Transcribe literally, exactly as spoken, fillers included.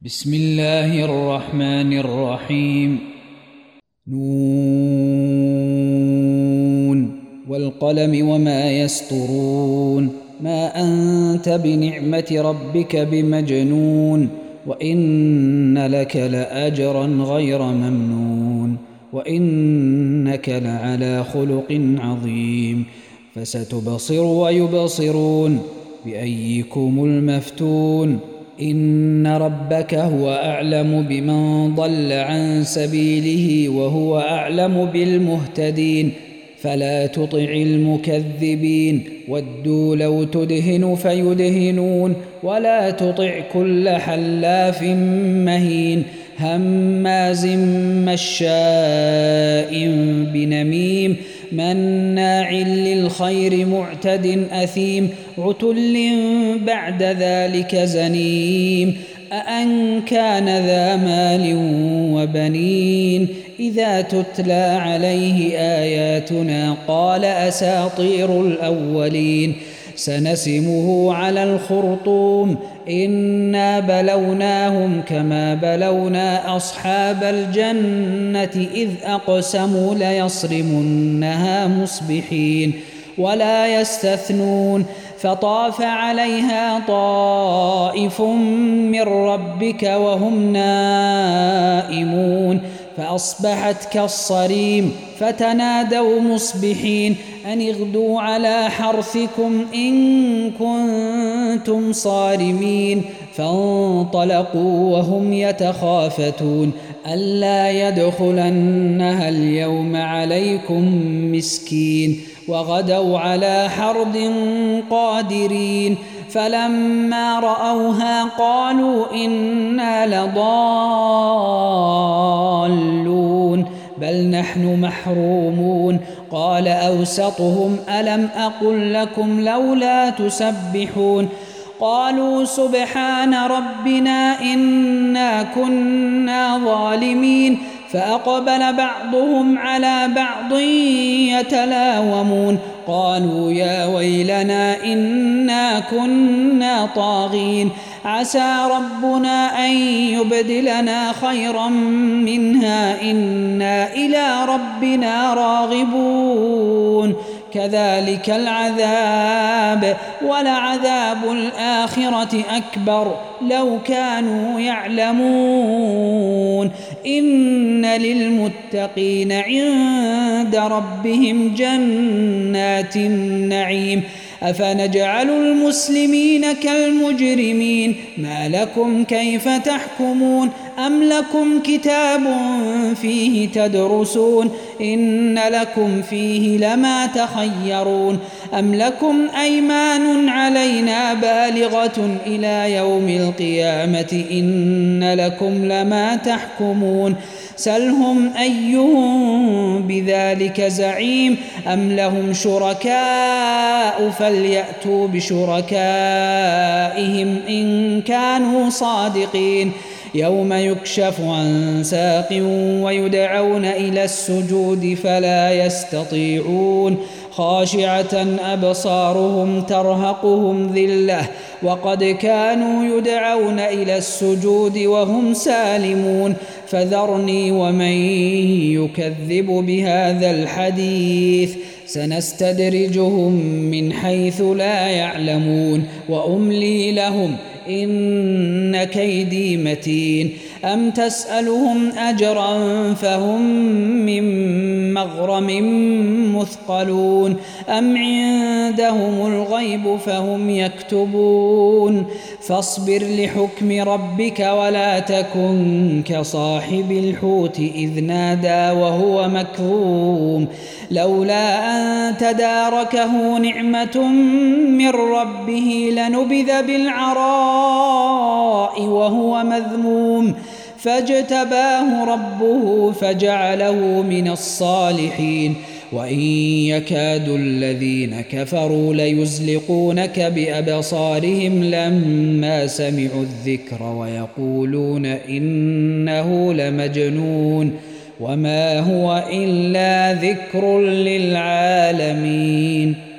بسم الله الرحمن الرحيم. نون والقلم وما يسطرون ما أنت بنعمة ربك بمجنون وإن لك لأجرا غير ممنون وإنك لعلى خلق عظيم فستبصر ويبصرون بأيكم المفتون إن ربك هو أعلم بمن ضل عن سبيله وهو أعلم بالمهتدين فلا تطع المكذبين ودوا لو تدهن فيدهنون ولا تطع كل حلاف مهين هماز مشاء بنميم مناع للخير معتد أثيم عتل بعد ذلك زنيم أأن كان ذا مال وبنين إذا تتلى عليه آياتنا قال أساطير الأولين سنسمه على الخرطوم إنا بلوناهم كما بلونا أصحاب الجنة إذ أقسموا ليصرمنها مصبحين ولا يستثنون فطاف عليها طائف من ربك وهم نائمون فأصبحت كالصريم فتنادوا مصبحين أن اغدوا على حرثكم إن كنتم صارمين فانطلقوا وهم يتخافتون ألا يدخلنها اليوم عليكم مسكين وغدوا على حرد قادرين فلما رأوها قالوا إنا لضالون بل نحن محرومون قال أوسطهم ألم أقل لكم لولا تسبحون قالوا سبحان ربنا إنا كنا ظالمين فأقبل بعضهم على بعض يتلاومون قالوا يا ويلنا إنا كنا طاغين عسى ربنا أن يبدلنا خيرا منها إنا إلى ربنا راغبون كذلك العذاب ولعذاب الآخرة أكبر لو كانوا يعلمون إن للمتقين عند ربهم جنات النعيم أفنجعل المسلمين كالمجرمين ما لكم كيف تحكمون أم لكم كتاب فيه تدرسون إن لكم فيه لما تخيرون أم لكم أيمان علينا بالغة إلى يوم القيامة إن لكم لما تحكمون سلهم أيهم بذلك زعيم أم لهم شركاء فليأتوا بشركائهم إن كانوا صادقين يوم يكشف عن ساق ويدعون إلى السجود فلا يستطيعون خاشعة أبصارهم ترهقهم ذلة وقد كانوا يدعون إلى السجود وهم سالمون فذرني ومن يكذب بهذا الحديث سنستدرجهم من حيث لا يعلمون وأملي لهم إن كيدي متين أم تسألهم أجرا فهم من مغرم مثقلون أم عندهم الغيب فهم يكتبون فاصبر لحكم ربك ولا تكن كصاحب الحوت إذ نادى وهو مكظوم لولا أن تداركه نعمة من ربه لنبذ بالعراء وهو مذموم فاجتباه ربه فجعله من الصالحين وإن يكاد الذين كفروا ليزلقونك بأبصارهم لما سمعوا الذكر ويقولون إنه لمجنون وما هو إلا ذكر للعالمين.